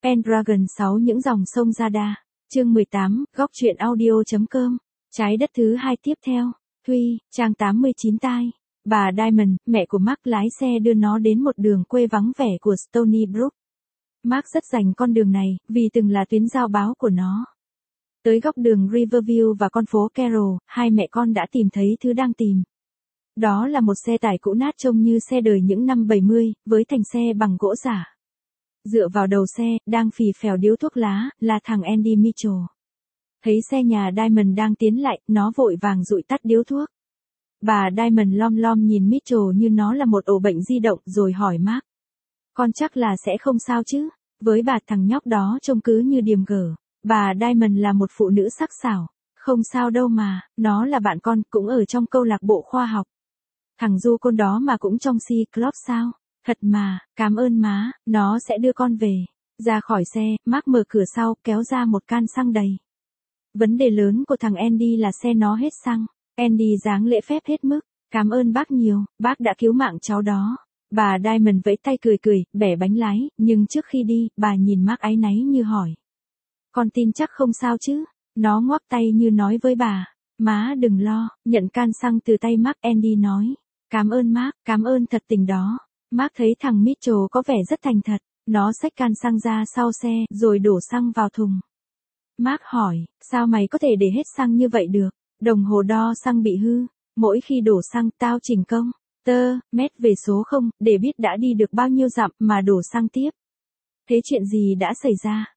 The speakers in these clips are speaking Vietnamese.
Pendragon 6 những dòng sông Jada. Chương 18, góc truyện audio.com. Trái đất thứ 2 tiếp theo. Thuy, trang 89 tai. Bà Diamond, mẹ của Mark lái xe đưa nó đến một đường quê vắng vẻ của Stony Brook. Mark rất dành con đường này, vì từng là tuyến giao báo của nó. Tới góc đường Riverview và con phố Carroll, hai mẹ con đã tìm thấy thứ đang tìm. Đó là một xe tải cũ nát trông như xe đời những năm 70, với thành xe bằng gỗ giả. Dựa vào đầu xe, đang phì phèo điếu thuốc lá, là thằng Andy Mitchell. Thấy xe nhà Diamond đang tiến lại, nó vội vàng dụi tắt điếu thuốc. Bà Diamond lom lom nhìn Mitchell như nó là một ổ bệnh di động rồi hỏi Mark. Con chắc là sẽ không sao chứ? Với bà thằng nhóc đó trông cứ như điềm gở. Bà Diamond là một phụ nữ sắc sảo. Không sao đâu mà, nó là bạn con, cũng ở trong câu lạc bộ khoa học. Thằng du côn đó mà cũng trong C Club sao? Thật mà, cảm ơn má, nó sẽ đưa con về. Ra khỏi xe, Mark mở cửa sau, kéo ra một can xăng đầy. Vấn đề lớn của thằng Andy là xe nó hết xăng. Andy dáng lễ phép hết mức. Cảm ơn bác nhiều, bác đã cứu mạng cháu đó. Bà Diamond vẫy tay cười cười, bẻ bánh lái, nhưng trước khi đi, bà nhìn Mark áy náy như hỏi. Con tin chắc không sao chứ? Nó ngoắc tay như nói với bà. Má đừng lo, nhận can xăng từ tay Mark. Andy nói. Cảm ơn Mark, cảm ơn thật tình đó. Mark thấy thằng Mitchell có vẻ rất thành thật. Nó xách can xăng ra sau xe, rồi đổ xăng vào thùng. Mark hỏi, sao mày có thể để hết xăng như vậy được? Đồng hồ đo xăng bị hư. Mỗi khi đổ xăng, tao chỉnh công mét về số 0, để biết đã đi được bao nhiêu dặm mà đổ xăng tiếp. Thế chuyện gì đã xảy ra?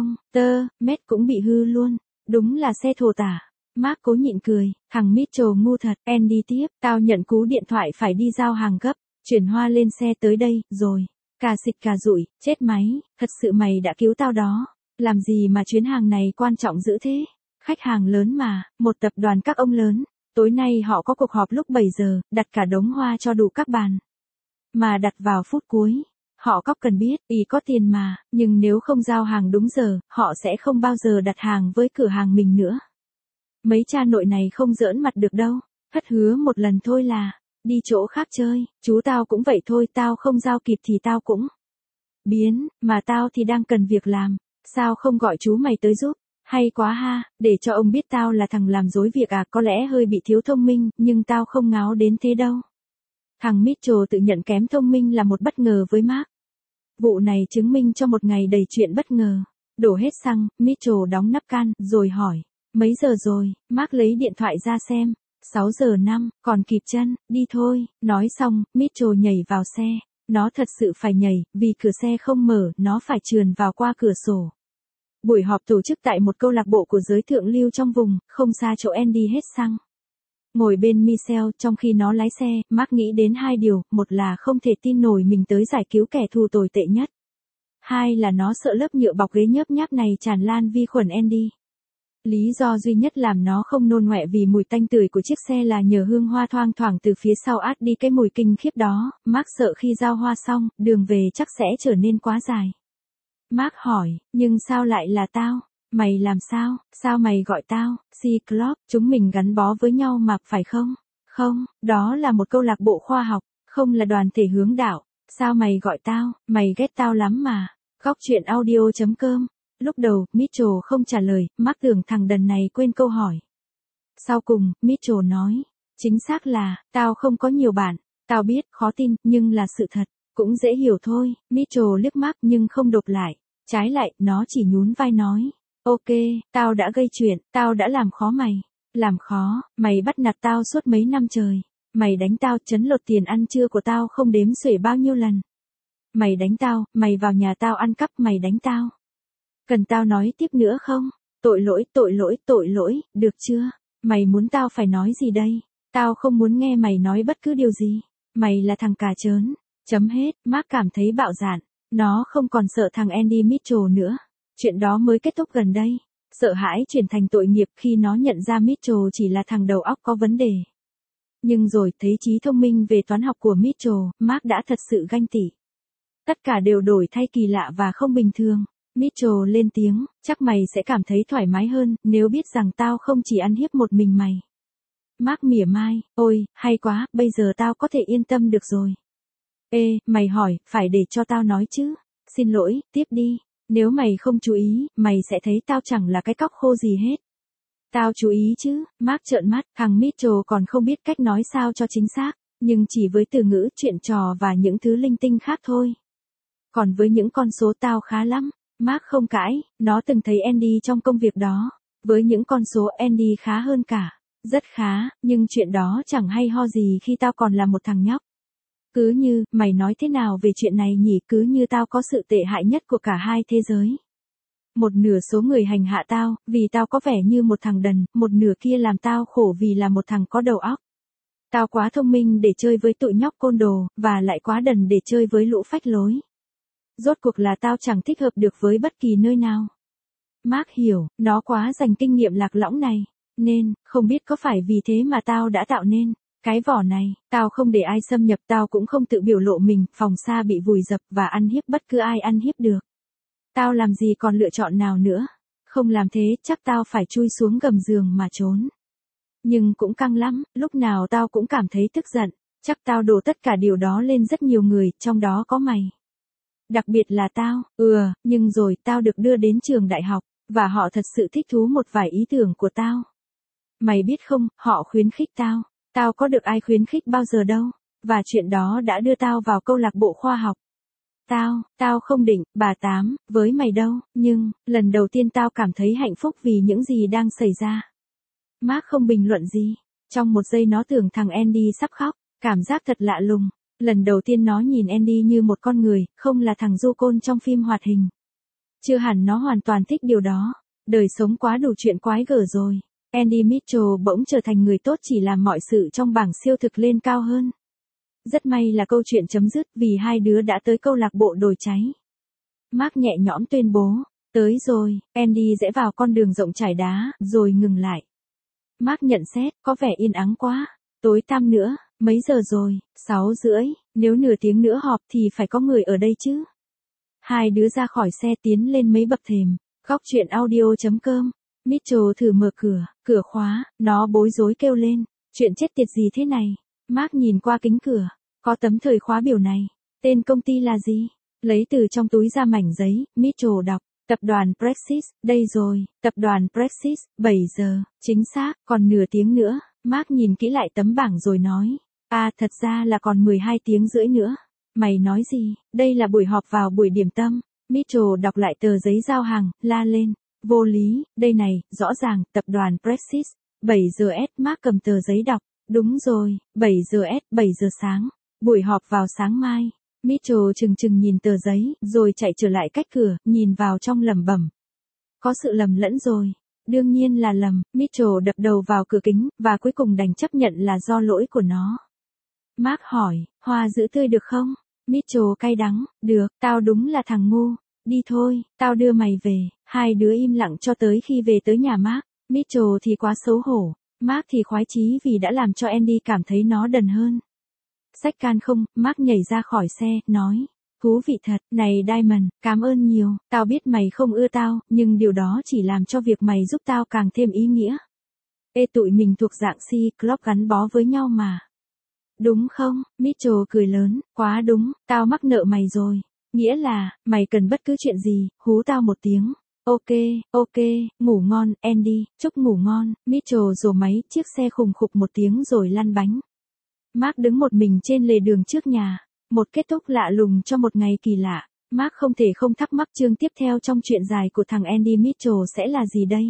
Mét cũng bị hư luôn. Đúng là xe thồ tả. Mark cố nhịn cười, thằng Mitchell ngu thật. Andy tiếp, tao nhận cú điện thoại phải đi giao hàng gấp. Chuyển hoa lên xe tới đây, rồi. Cà xịt cà rụi, chết máy, thật sự mày đã cứu tao đó. Làm gì mà chuyến hàng này quan trọng dữ thế? Khách hàng lớn mà, một tập đoàn các ông lớn. Tối nay họ có cuộc họp lúc 7 giờ, đặt cả đống hoa cho đủ các bàn. Mà đặt vào phút cuối. Họ có cần biết, ý có tiền mà, nhưng nếu không giao hàng đúng giờ, họ sẽ không bao giờ đặt hàng với cửa hàng mình nữa. Mấy cha nội này không giỡn mặt được đâu. Hất hứa một lần thôi là, đi chỗ khác chơi, chú tao cũng vậy thôi, tao không giao kịp thì tao cũng biến, mà tao thì đang cần việc làm, sao không gọi chú mày tới giúp? Hay quá ha, để cho ông biết tao là thằng làm dối việc à, có lẽ hơi bị thiếu thông minh, nhưng tao không ngáo đến thế đâu. Thằng Mitchell tự nhận kém thông minh là một bất ngờ với Mark. Vụ này chứng minh cho một ngày đầy chuyện bất ngờ. Đổ hết xăng, Mitchell đóng nắp can, rồi hỏi, mấy giờ rồi? Mark lấy điện thoại ra xem. 6 giờ 5, còn kịp chân, đi thôi. Nói xong, Mitchell nhảy vào xe. Nó thật sự phải nhảy, vì cửa xe không mở, nó phải trườn vào qua cửa sổ. Buổi họp tổ chức tại một câu lạc bộ của giới thượng lưu trong vùng, không xa chỗ Andy hết xăng. Ngồi bên Michelle, trong khi nó lái xe, Mark nghĩ đến hai điều, một là không thể tin nổi mình tới giải cứu kẻ thù tồi tệ nhất. Hai là nó sợ lớp nhựa bọc ghế nhớp nháp này tràn lan vi khuẩn Andy. Lý do duy nhất làm nó không nôn ngoẹ vì mùi tanh tưởi của chiếc xe là nhờ hương hoa thoang thoảng từ phía sau át đi cái mùi kinh khiếp đó. Mark sợ khi giao hoa xong, đường về chắc sẽ trở nên quá dài. Mark hỏi, nhưng sao lại là tao? Mày làm sao? Sao mày gọi tao? C Club, chúng mình gắn bó với nhau mà, phải không? Không, đó là một câu lạc bộ khoa học, không là đoàn thể hướng đạo. Sao mày gọi tao? Mày ghét tao lắm mà. Góc truyện audio.com. Lúc đầu, Mitchell không trả lời, Mark tưởng thằng đần này quên câu hỏi. Sau cùng, Mitchell nói, chính xác là, tao không có nhiều bạn. Tao biết, khó tin, nhưng là sự thật. Cũng dễ hiểu thôi. Mitchell liếc Mark nhưng không đột lại. Trái lại, nó chỉ nhún vai nói. Ok, tao đã gây chuyện, tao đã làm khó mày. Làm khó, mày bắt nạt tao suốt mấy năm trời. Mày đánh tao, trấn lột tiền ăn trưa của tao không đếm xuể bao nhiêu lần. Mày đánh tao, mày vào nhà tao ăn cắp, mày đánh tao. Cần tao nói tiếp nữa không? Tội lỗi, được chưa? Mày muốn tao phải nói gì đây? Tao không muốn nghe mày nói bất cứ điều gì. Mày là thằng cà chớn. Chấm hết. Mark cảm thấy bạo dạn. Nó không còn sợ thằng Andy Mitchell nữa. Chuyện đó mới kết thúc gần đây. Sợ hãi chuyển thành tội nghiệp khi nó nhận ra Mitchell chỉ là thằng đầu óc có vấn đề. Nhưng rồi thấy trí thông minh về toán học của Mitchell, Mark đã thật sự ganh tị. Tất cả đều đổi thay kỳ lạ và không bình thường. Mitchell lên tiếng, chắc mày sẽ cảm thấy thoải mái hơn nếu biết rằng tao không chỉ ăn hiếp một mình mày. Mark mỉa mai, ôi, hay quá, bây giờ tao có thể yên tâm được rồi. Ê, mày hỏi, phải để cho tao nói chứ? Xin lỗi, tiếp đi. Nếu mày không chú ý, mày sẽ thấy tao chẳng là cái cóc khô gì hết. Tao chú ý chứ, Mark trợn mắt, thằng Mitchell còn không biết cách nói sao cho chính xác, nhưng chỉ với từ ngữ, chuyện trò và những thứ linh tinh khác thôi. Còn với những con số tao khá lắm. Mark không cãi, nó từng thấy Andy trong công việc đó. Với những con số Andy khá hơn cả. Rất khá, nhưng chuyện đó chẳng hay ho gì khi tao còn là một thằng nhóc. Cứ như, mày nói thế nào về chuyện này nhỉ, cứ như tao có sự tệ hại nhất của cả hai thế giới. Một nửa số người hành hạ tao, vì tao có vẻ như một thằng đần, một nửa kia làm tao khổ vì là một thằng có đầu óc. Tao quá thông minh để chơi với tụi nhóc côn đồ, và lại quá đần để chơi với lũ phách lối. Rốt cuộc là tao chẳng thích hợp được với bất kỳ nơi nào. Mark hiểu, nó quá dành kinh nghiệm lạc lõng này. Nên, không biết có phải vì thế mà tao đã tạo nên cái vỏ này. Tao không để ai xâm nhập, tao cũng không tự biểu lộ mình, phòng xa bị vùi dập và ăn hiếp bất cứ ai ăn hiếp được. Tao làm gì còn lựa chọn nào nữa. Không làm thế, chắc tao phải chui xuống gầm giường mà trốn. Nhưng cũng căng lắm, lúc nào tao cũng cảm thấy tức giận. Chắc tao đổ tất cả điều đó lên rất nhiều người, trong đó có mày. Đặc biệt là tao, nhưng rồi tao được đưa đến trường đại học, và họ thật sự thích thú một vài ý tưởng của tao. Mày biết không, họ khuyến khích tao. Tao có được ai khuyến khích bao giờ đâu. Và chuyện đó đã đưa tao vào câu lạc bộ khoa học. Tao không định, bà Tám, với mày đâu, nhưng, lần đầu tiên tao cảm thấy hạnh phúc vì những gì đang xảy ra. Mark không bình luận gì. Trong một giây nó tưởng thằng Andy sắp khóc, cảm giác thật lạ lùng. Lần đầu tiên nó nhìn Andy như một con người, không là thằng du côn trong phim hoạt hình. Chưa hẳn nó hoàn toàn thích điều đó. Đời sống quá đủ chuyện quái gở rồi. Andy Mitchell bỗng trở thành người tốt chỉ làm mọi sự trong bảng siêu thực lên cao hơn. Rất may là câu chuyện chấm dứt vì hai đứa đã tới câu lạc bộ đồi cháy. Mark nhẹ nhõm tuyên bố, tới rồi. Andy rẽ vào con đường rộng trải đá, rồi ngừng lại. Mark nhận xét, có vẻ yên ắng quá. Tối tăm nữa, mấy giờ rồi, 6:30, nếu nửa tiếng nữa họp thì phải có người ở đây chứ. Hai đứa ra khỏi xe tiến lên mấy bậc thềm, góc chuyện audio.com. Mitchell thử mở cửa khóa, nó bối rối kêu lên, chuyện chết tiệt gì thế này. Mark nhìn qua kính cửa, có tấm thời khóa biểu này, tên công ty là gì? Lấy từ trong túi ra mảnh giấy, Mitchell đọc, tập đoàn Praxis, đây rồi, tập đoàn Praxis, 7 giờ, chính xác, còn nửa tiếng nữa. Mark nhìn kỹ lại tấm bảng rồi nói, thật ra là còn 12 tiếng rưỡi nữa. Mày nói gì, đây là buổi họp vào buổi điểm tâm. Mitchell đọc lại tờ giấy giao hàng, la lên, vô lý, đây này, rõ ràng, tập đoàn Praxis, 7 giờ S. Mark cầm tờ giấy đọc, đúng rồi, 7 giờ S, 7 giờ sáng, buổi họp vào sáng mai. Mitchell chừng nhìn tờ giấy, rồi chạy trở lại cách cửa, nhìn vào trong lẩm bẩm. Có sự lầm lẫn rồi. Đương nhiên là lầm, Mitchell đập đầu vào cửa kính, và cuối cùng đành chấp nhận là do lỗi của nó. Mark hỏi, hoa giữ tươi được không? Mitchell cay đắng, được, tao đúng là thằng ngu. Đi thôi, tao đưa mày về. Hai đứa im lặng cho tới khi về tới nhà Mark. Mitchell thì quá xấu hổ. Mark thì khoái chí vì đã làm cho Andy cảm thấy nó đần hơn. Xách can không, Mark nhảy ra khỏi xe, nói. Thú vị thật, này Diamond, cảm ơn nhiều, tao biết mày không ưa tao, nhưng điều đó chỉ làm cho việc mày giúp tao càng thêm ý nghĩa. Tụi mình thuộc dạng C-Club gắn bó với nhau mà. Đúng không? Mitchell cười lớn, quá đúng, tao mắc nợ mày rồi. Nghĩa là, mày cần bất cứ chuyện gì, hú tao một tiếng. Ok, ngủ ngon, Andy, chúc ngủ ngon. Mitchell rồ máy, chiếc xe khùng khục một tiếng rồi lăn bánh. Mark đứng một mình trên lề đường trước nhà. Một kết thúc lạ lùng cho một ngày kỳ lạ. Mark không thể không thắc mắc chương tiếp theo trong chuyện dài của thằng Andy Mitchell sẽ là gì đây.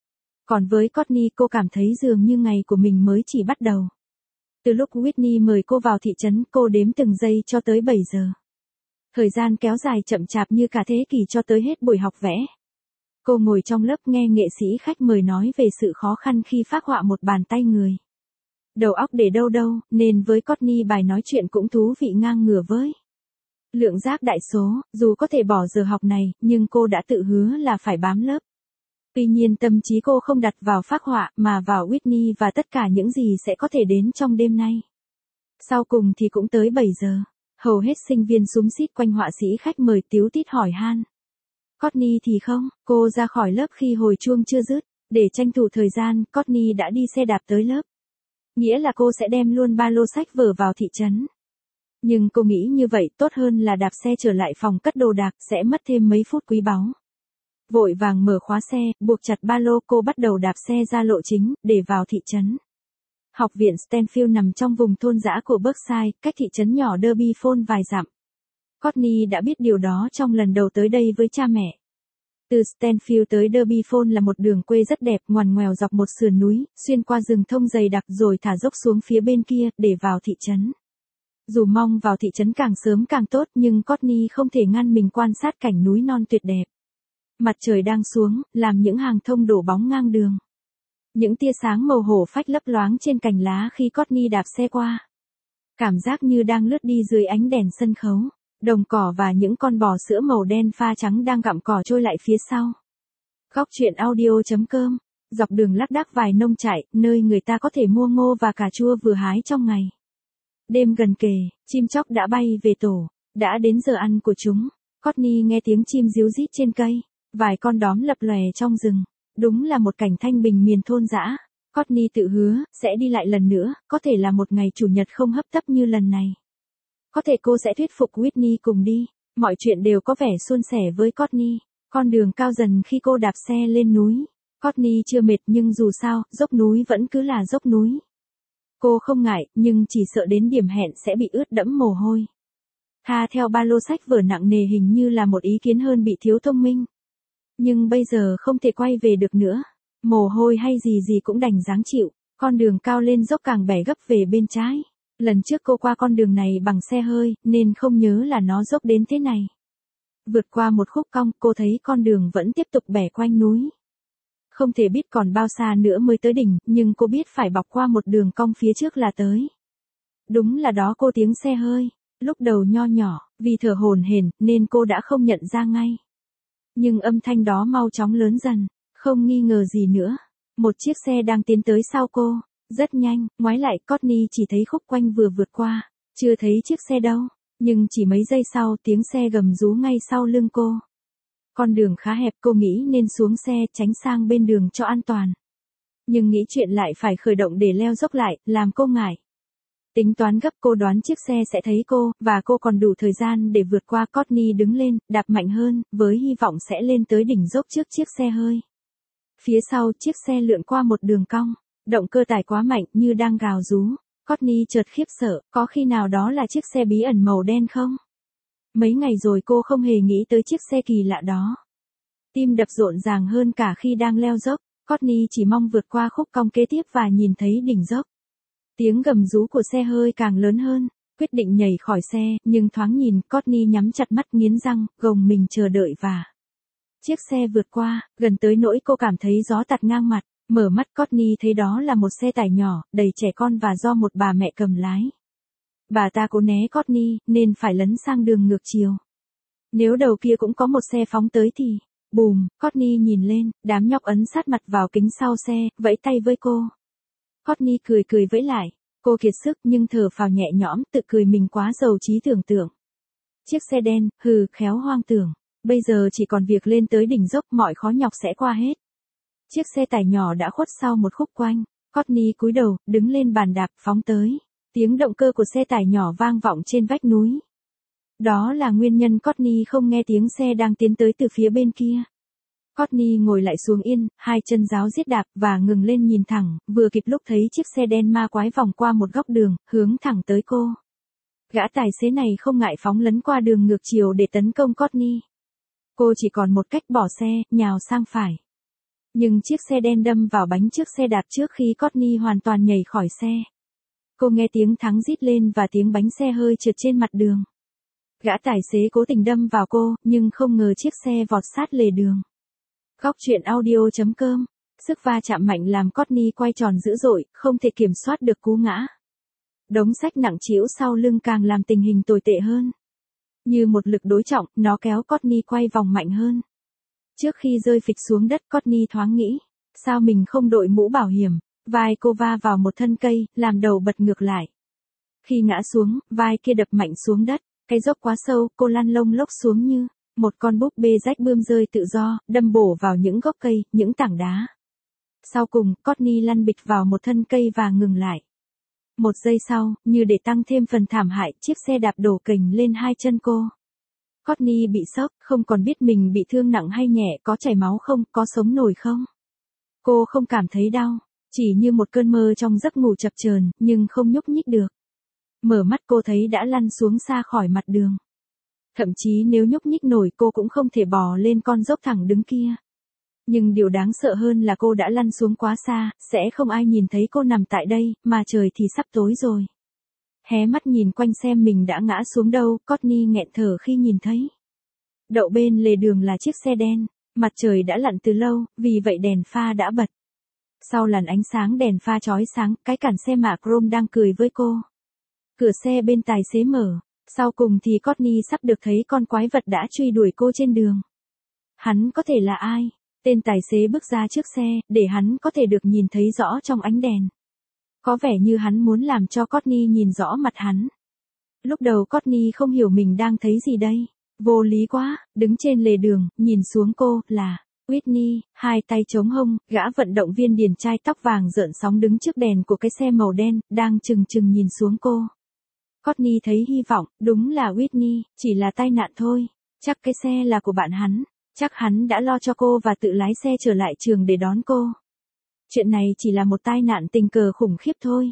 Còn với Courtney, cô cảm thấy dường như ngày của mình mới chỉ bắt đầu. Từ lúc Whitney mời cô vào thị trấn, cô đếm từng giây cho tới 7 giờ. Thời gian kéo dài chậm chạp như cả thế kỷ cho tới hết buổi học vẽ. Cô ngồi trong lớp nghe nghệ sĩ khách mời nói về sự khó khăn khi phác họa một bàn tay người. Đầu óc để đâu, nên với Courtney bài nói chuyện cũng thú vị ngang ngửa với lượng giác đại số. Dù có thể bỏ giờ học này, nhưng cô đã tự hứa là phải bám lớp. Tuy nhiên tâm trí cô không đặt vào phác họa, mà vào Whitney và tất cả những gì sẽ có thể đến trong đêm nay. Sau cùng thì cũng tới 7 giờ. Hầu hết sinh viên xúm xít quanh họa sĩ khách mời tíu tít hỏi han. Courtney thì không, cô ra khỏi lớp khi hồi chuông chưa dứt. Để tranh thủ thời gian, Courtney đã đi xe đạp tới lớp. Nghĩa là cô sẽ đem luôn ba lô sách vở vào thị trấn. Nhưng cô nghĩ như vậy tốt hơn là đạp xe trở lại phòng cất đồ đạc, sẽ mất thêm mấy phút quý báu. Vội vàng mở khóa xe, buộc chặt ba lô, cô bắt đầu đạp xe ra lộ chính, để vào thị trấn. Học viện Stanfield nằm trong vùng thôn dã của Berkshire, cách thị trấn nhỏ Derby Falls vài dặm. Courtney đã biết điều đó trong lần đầu tới đây với cha mẹ. Từ Stanfield tới Derby Falls là một đường quê rất đẹp, ngoằn ngoèo dọc một sườn núi, xuyên qua rừng thông dày đặc rồi thả dốc xuống phía bên kia, để vào thị trấn. Dù mong vào thị trấn càng sớm càng tốt, nhưng Courtney không thể ngăn mình quan sát cảnh núi non tuyệt đẹp. Mặt trời đang xuống, làm những hàng thông đổ bóng ngang đường. Những tia sáng màu hổ phách lấp loáng trên cành lá khi Courtney đạp xe qua. Cảm giác như đang lướt đi dưới ánh đèn sân khấu. Đồng cỏ và những con bò sữa màu đen pha trắng đang gặm cỏ trôi lại phía sau. Góc truyện audio.com. Dọc đường lác đác vài nông trại, nơi người ta có thể mua ngô và cà chua vừa hái trong ngày. Đêm gần kề, chim chóc đã bay về tổ. Đã đến giờ ăn của chúng. Courtney nghe tiếng chim ríu rít trên cây. Vài con đóm lập lòe trong rừng. Đúng là một cảnh thanh bình miền thôn dã. Courtney tự hứa, sẽ đi lại lần nữa, có thể là một ngày chủ nhật không hấp tấp như lần này. Có thể cô sẽ thuyết phục Whitney cùng đi. Mọi chuyện đều có vẻ suôn sẻ với Courtney. Con đường cao dần khi cô đạp xe lên núi. Courtney chưa mệt nhưng dù sao, dốc núi vẫn cứ là dốc núi. Cô không ngại, nhưng chỉ sợ đến điểm hẹn sẽ bị ướt đẫm mồ hôi. Tha theo ba lô sách vở nặng nề hình như là một ý kiến hơn bị thiếu thông minh. Nhưng bây giờ không thể quay về được nữa. Mồ hôi hay gì cũng đành dáng chịu. Con đường cao lên dốc càng bẻ gấp về bên trái. Lần trước cô qua con đường này bằng xe hơi, nên không nhớ là nó dốc đến thế này. Vượt qua một khúc cong, cô thấy con đường vẫn tiếp tục bẻ quanh núi. Không thể biết còn bao xa nữa mới tới đỉnh, nhưng cô biết phải bọc qua một đường cong phía trước là tới. Đúng là đó cô tiếng xe hơi. Lúc đầu nho nhỏ, vì thở hổn hển nên cô đã không nhận ra ngay. Nhưng âm thanh đó mau chóng lớn dần, không nghi ngờ gì nữa. Một chiếc xe đang tiến tới sau cô. Rất nhanh, ngoái lại Courtney chỉ thấy khúc quanh vừa vượt qua. Chưa thấy chiếc xe đâu. Nhưng chỉ mấy giây sau tiếng xe gầm rú ngay sau lưng cô. Con đường khá hẹp, cô nghĩ nên xuống xe tránh sang bên đường cho an toàn. Nhưng nghĩ chuyện lại phải khởi động để leo dốc lại, làm cô ngại. Tính toán gấp, cô đoán chiếc xe sẽ thấy cô, và cô còn đủ thời gian để vượt qua. Courtney đứng lên, đạp mạnh hơn, với hy vọng sẽ lên tới đỉnh dốc trước chiếc xe hơi. Phía sau, chiếc xe lượn qua một đường cong. Động cơ tải quá mạnh như đang gào rú. Courtney chợt khiếp sợ, có khi nào đó là chiếc xe bí ẩn màu đen không? Mấy ngày rồi cô không hề nghĩ tới chiếc xe kỳ lạ đó. Tim đập rộn ràng hơn cả khi đang leo dốc. Courtney chỉ mong vượt qua khúc cong kế tiếp và nhìn thấy đỉnh dốc. Tiếng gầm rú của xe hơi càng lớn hơn. Quyết định nhảy khỏi xe, nhưng thoáng nhìn, Courtney nhắm chặt mắt nghiến răng, gồng mình chờ đợi và... Chiếc xe vượt qua, gần tới nỗi cô cảm thấy gió tạt ngang mặt. Mở mắt Courtney thấy đó là một xe tải nhỏ, đầy trẻ con và do một bà mẹ cầm lái. Bà ta cố né Courtney, nên phải lấn sang đường ngược chiều. Nếu đầu kia cũng có một xe phóng tới thì... Bùm, Courtney nhìn lên, đám nhóc ấn sát mặt vào kính sau xe, vẫy tay với cô. Courtney cười vẫy lại. Cô kiệt sức nhưng thở phào nhẹ nhõm, tự cười mình quá giàu trí tưởng tượng. Chiếc xe đen, khéo hoang tưởng. Bây giờ chỉ còn việc lên tới đỉnh dốc, mọi khó nhọc sẽ qua hết. Chiếc xe tải nhỏ đã khuất sau một khúc quanh. Courtney cúi đầu, đứng lên bàn đạp, phóng tới. Tiếng động cơ của xe tải nhỏ vang vọng trên vách núi. Đó là nguyên nhân Courtney không nghe tiếng xe đang tiến tới từ phía bên kia. Courtney ngồi lại xuống yên, hai chân ráo riết đạp và ngừng lên nhìn thẳng, vừa kịp lúc thấy chiếc xe đen ma quái vòng qua một góc đường, hướng thẳng tới cô. Gã tài xế này không ngại phóng lấn qua đường ngược chiều để tấn công Courtney. Cô chỉ còn một cách bỏ xe, nhào sang phải. Nhưng chiếc xe đen đâm vào bánh trước xe đạp trước khi Courtney hoàn toàn nhảy khỏi xe. Cô nghe tiếng thắng rít lên và tiếng bánh xe hơi trượt trên mặt đường. Gã tài xế cố tình đâm vào cô, nhưng không ngờ chiếc xe vọt sát lề đường. Góc truyện audio.com. Sức va chạm mạnh làm Courtney quay tròn dữ dội, không thể kiểm soát được cú ngã. Đống sách nặng trĩu sau lưng càng làm tình hình tồi tệ hơn. Như một lực đối trọng, nó kéo Courtney quay vòng mạnh hơn. Trước khi rơi phịch xuống đất, Courtney thoáng nghĩ, sao mình không đội mũ bảo hiểm. Vai cô va vào một thân cây, làm đầu bật ngược lại. Khi ngã xuống, vai kia đập mạnh xuống đất, cái dốc quá sâu, cô lăn lông lốc xuống như một con búp bê rách bươm rơi tự do, đâm bổ vào những gốc cây, những tảng đá. Sau cùng, Courtney lăn bịch vào một thân cây và ngừng lại. Một giây sau, như để tăng thêm phần thảm hại, chiếc xe đạp đổ kềnh lên hai chân cô. Courtney bị sốc, không còn biết mình bị thương nặng hay nhẹ, có chảy máu không, có sống nổi không. Cô không cảm thấy đau, chỉ như một cơn mơ trong giấc ngủ chập chờn, nhưng không nhúc nhích được. Mở mắt cô thấy đã lăn xuống xa khỏi mặt đường. Thậm chí nếu nhúc nhích nổi cô cũng không thể bò lên con dốc thẳng đứng kia. Nhưng điều đáng sợ hơn là cô đã lăn xuống quá xa, sẽ không ai nhìn thấy cô nằm tại đây, mà trời thì sắp tối rồi. Hé mắt nhìn quanh xem mình đã ngã xuống đâu, Courtney nghẹn thở khi nhìn thấy. Đậu bên lề đường là chiếc xe đen, mặt trời đã lặn từ lâu, vì vậy đèn pha đã bật. Sau làn ánh sáng đèn pha chói sáng, cái cản xe mạ chrome đang cười với cô. Cửa xe bên tài xế mở, sau cùng thì Courtney sắp được thấy con quái vật đã truy đuổi cô trên đường. Hắn có thể là ai? Tên tài xế bước ra trước xe, để hắn có thể được nhìn thấy rõ trong ánh đèn. Có vẻ như hắn muốn làm cho Courtney nhìn rõ mặt hắn. Lúc đầu Courtney không hiểu mình đang thấy gì đây. Vô lý quá, đứng trên lề đường, nhìn xuống cô, là Whitney, hai tay chống hông, gã vận động viên điển trai tóc vàng rợn sóng đứng trước đèn của cái xe màu đen, đang chừng chừng nhìn xuống cô. Courtney thấy hy vọng, đúng là Whitney, chỉ là tai nạn thôi. Chắc cái xe là của bạn hắn. Chắc hắn đã lo cho cô và tự lái xe trở lại trường để đón cô. Chuyện này chỉ là một tai nạn tình cờ khủng khiếp thôi.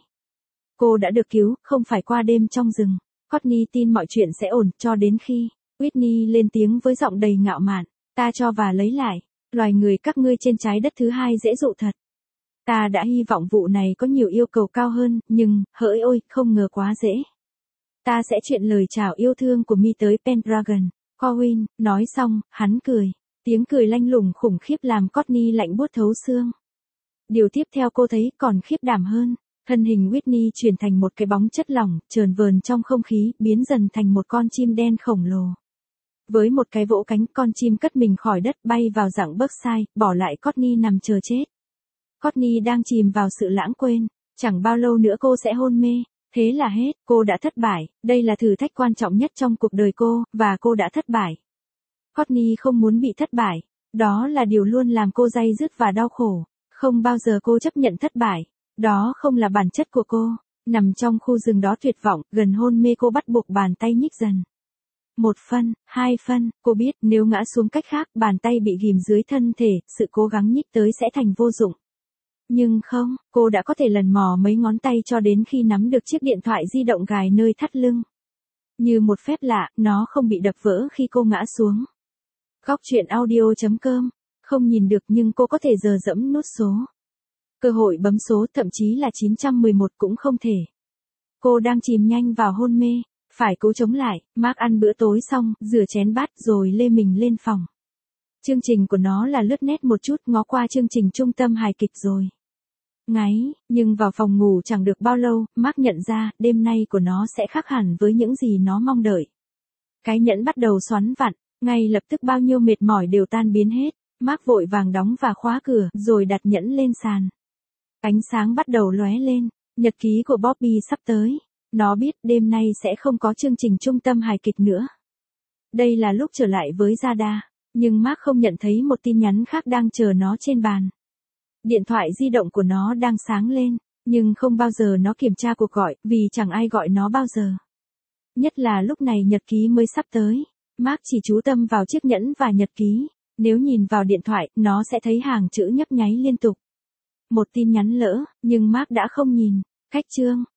Cô đã được cứu, không phải qua đêm trong rừng. Courtney tin mọi chuyện sẽ ổn, cho đến khi Whitney lên tiếng với giọng đầy ngạo mạn. Ta cho và lấy lại. Loài người các ngươi trên trái đất thứ hai dễ dụ thật. Ta đã hy vọng vụ này có nhiều yêu cầu cao hơn, nhưng, hỡi ôi, không ngờ quá dễ. Ta sẽ chuyện lời chào yêu thương của mi tới Pendragon. Corwin, nói xong, hắn cười. Tiếng cười lanh lùng khủng khiếp làm Courtney lạnh buốt thấu xương. Điều tiếp theo cô thấy còn khiếp đảm hơn. Thân hình Whitney chuyển thành một cái bóng chất lỏng, chờn vờn trong không khí, biến dần thành một con chim đen khổng lồ. Với một cái vỗ cánh, con chim cất mình khỏi đất bay vào dặng Berkshire, bỏ lại Courtney nằm chờ chết. Courtney đang chìm vào sự lãng quên. Chẳng bao lâu nữa cô sẽ hôn mê. Thế là hết, cô đã thất bại, đây là thử thách quan trọng nhất trong cuộc đời cô, và cô đã thất bại. Courtney không muốn bị thất bại, đó là điều luôn làm cô day dứt và đau khổ. Không bao giờ cô chấp nhận thất bại, đó không là bản chất của cô. Nằm trong khu rừng đó tuyệt vọng, gần hôn mê cô bắt buộc bàn tay nhích dần. 1 phân, 2 phân, cô biết nếu ngã xuống cách khác, bàn tay bị ghìm dưới thân thể, sự cố gắng nhích tới sẽ thành vô dụng. Nhưng không, cô đã có thể lần mò mấy ngón tay cho đến khi nắm được chiếc điện thoại di động gài nơi thắt lưng. Như một phép lạ, nó không bị đập vỡ khi cô ngã xuống. Góc truyện audio.com, không nhìn được nhưng cô có thể giờ dẫm nút số. Cơ hội bấm số thậm chí là 911 cũng không thể. Cô đang chìm nhanh vào hôn mê, phải cố chống lại. Mark ăn bữa tối xong, rửa chén bát rồi lê mình lên phòng. Chương trình của nó là lướt nét một chút, ngó qua chương trình trung tâm hài kịch rồi. Ngáy, nhưng vào phòng ngủ chẳng được bao lâu, Mark nhận ra, đêm nay của nó sẽ khác hẳn với những gì nó mong đợi. Cái nhẫn bắt đầu xoắn vặn, ngay lập tức bao nhiêu mệt mỏi đều tan biến hết. Mark vội vàng đóng và khóa cửa, rồi đặt nhẫn lên sàn. Ánh sáng bắt đầu lóe lên, nhật ký của Bobby sắp tới. Nó biết đêm nay sẽ không có chương trình trung tâm hài kịch nữa. Đây là lúc trở lại với Zada, nhưng Mark không nhận thấy một tin nhắn khác đang chờ nó trên bàn. Điện thoại di động của nó đang sáng lên, nhưng không bao giờ nó kiểm tra cuộc gọi, vì chẳng ai gọi nó bao giờ. Nhất là lúc này nhật ký mới sắp tới. Mark chỉ chú tâm vào chiếc nhẫn và nhật ký. Nếu nhìn vào điện thoại, nó sẽ thấy hàng chữ nhấp nháy liên tục. Một tin nhắn lỡ, nhưng Mark đã không nhìn. Cách chương.